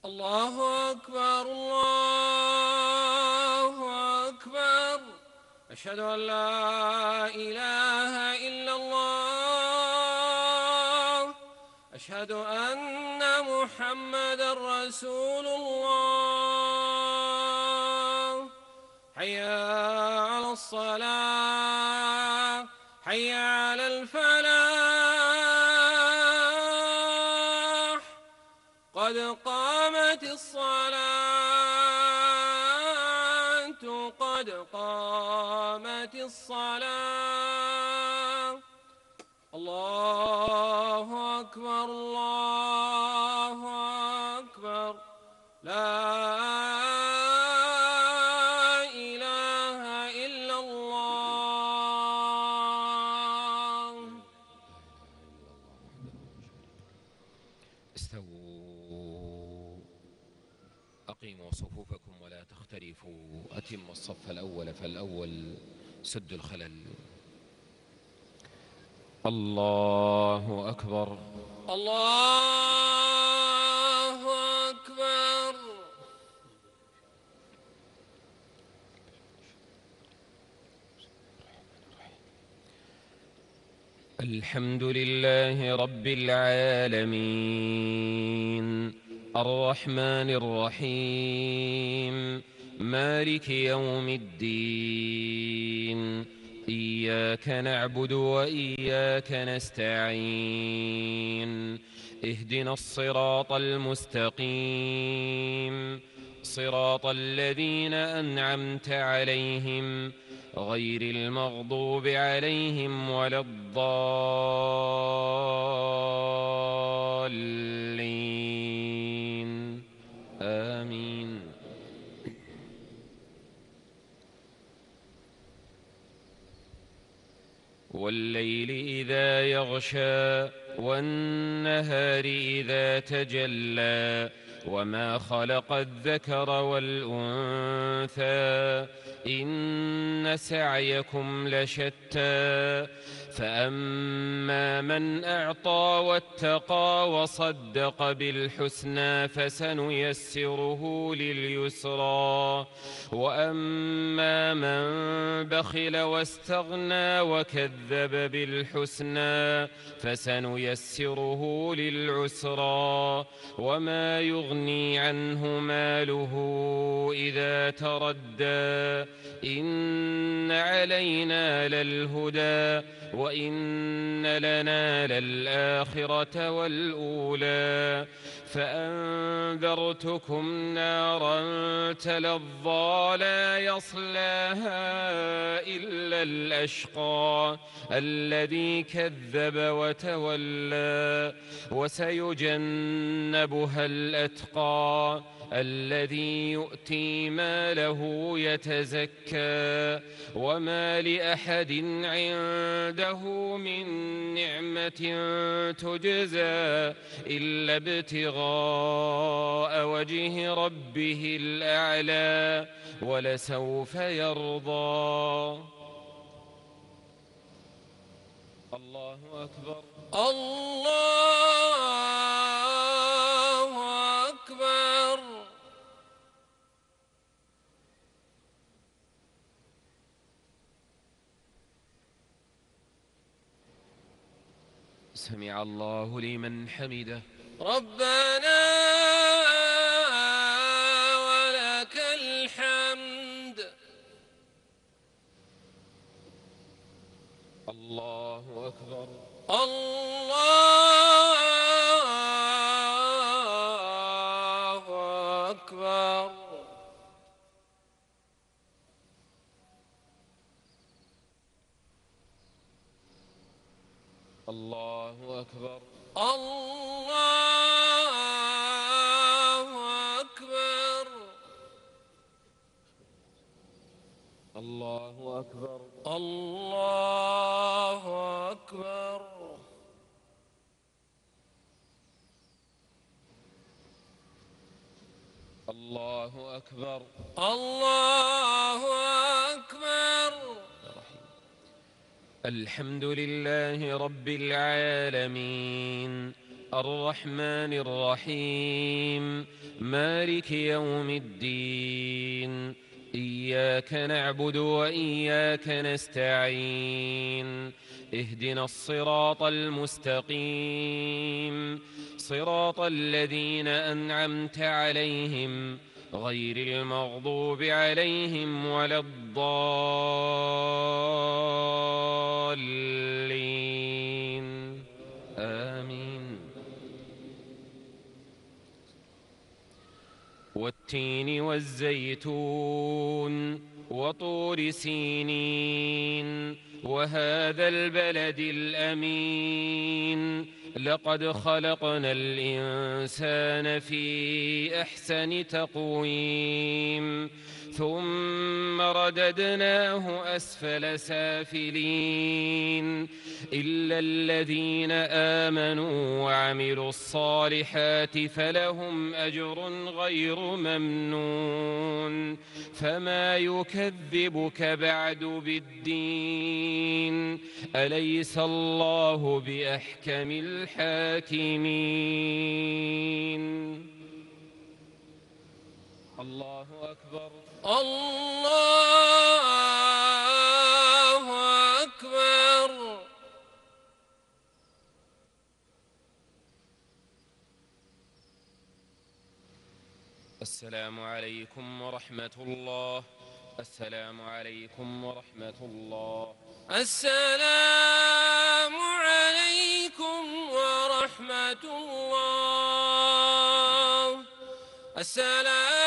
الله أكبر الله أكبر. أشهد أن لا إله إلا الله. أشهد أن محمدا رسول الله. حي على الصلاة، حي على الفلاح، قد قامت الصلاة، قد قامت الصلاة. الله أكبر الله أكبر. لا إله إلا الله. استووا، أقيموا صفوفكم ولا تختلفوا، أتموا الصف الأول فالأول، سد الخلل. الله أكبر الله أكبر. الحمد لله رب العالمين، الرحمن الرحيم، مالك يوم الدين. إياك نعبد وإياك نستعين، اهدنا الصراط المستقيم، صراط الذين أنعمت عليهم غير المغضوب عليهم ولا الضالين، آمين. والليل إذا يغشى والنهار إذا تجلى وما خلق الذكر والأنثى إن سعيكم لشتى. فأما من أعطى واتقى وصدق بالحسنى فسنيسره لليسرى. وأما من بخل واستغنى وكذب بالحسنى فسنيسره للعسرى. وما يغني عنه ماله إذا تردى. إن علينا للهدى وإن لنا للآخرة والأولى. فأنذرتكم نارا تلظى لا يصلاها إلا الأشقى الذي كذب وتولى. وسيجنبها الأتقى الذي يؤتي ماله يتزكى. وما لأحد عنده من نعمة تجزى إلا ابتغاء وجه ربه الأعلى ولسوف يرضى. الله أكبر الله أكبر. سمع الله لمن حمده. ربنا ولك الحمد. الله أكبر الله أكبر. الله أكبر الله أكبر. الله أكبر الله أكبر. الله أكبر الله أكبر. الحمد لله رب العالمين، الرحمن الرحيم مالك يوم الدين إياك نعبد وإياك نستعين اهدنا الصراط المستقيم صراط الذين أنعمت عليهم غير المغضوب عليهم ولا الضالين آمين. والتين والزيتون وطور سينين وهذا البلد الأمين لقد خلقنا الإنسان في أحسن تقويم ثم رددناه أسفل سافلين إلا الذين آمنوا وعملوا الصالحات فلهم أجر غير ممنون فما يكذبك بعد بالدين أليس الله بأحكم الحاكمين. الله أكبر. الله أكبر. السلام عليكم ورحمة الله. السلام عليكم ورحمة الله. السلام عليكم ورحمة الله. السلام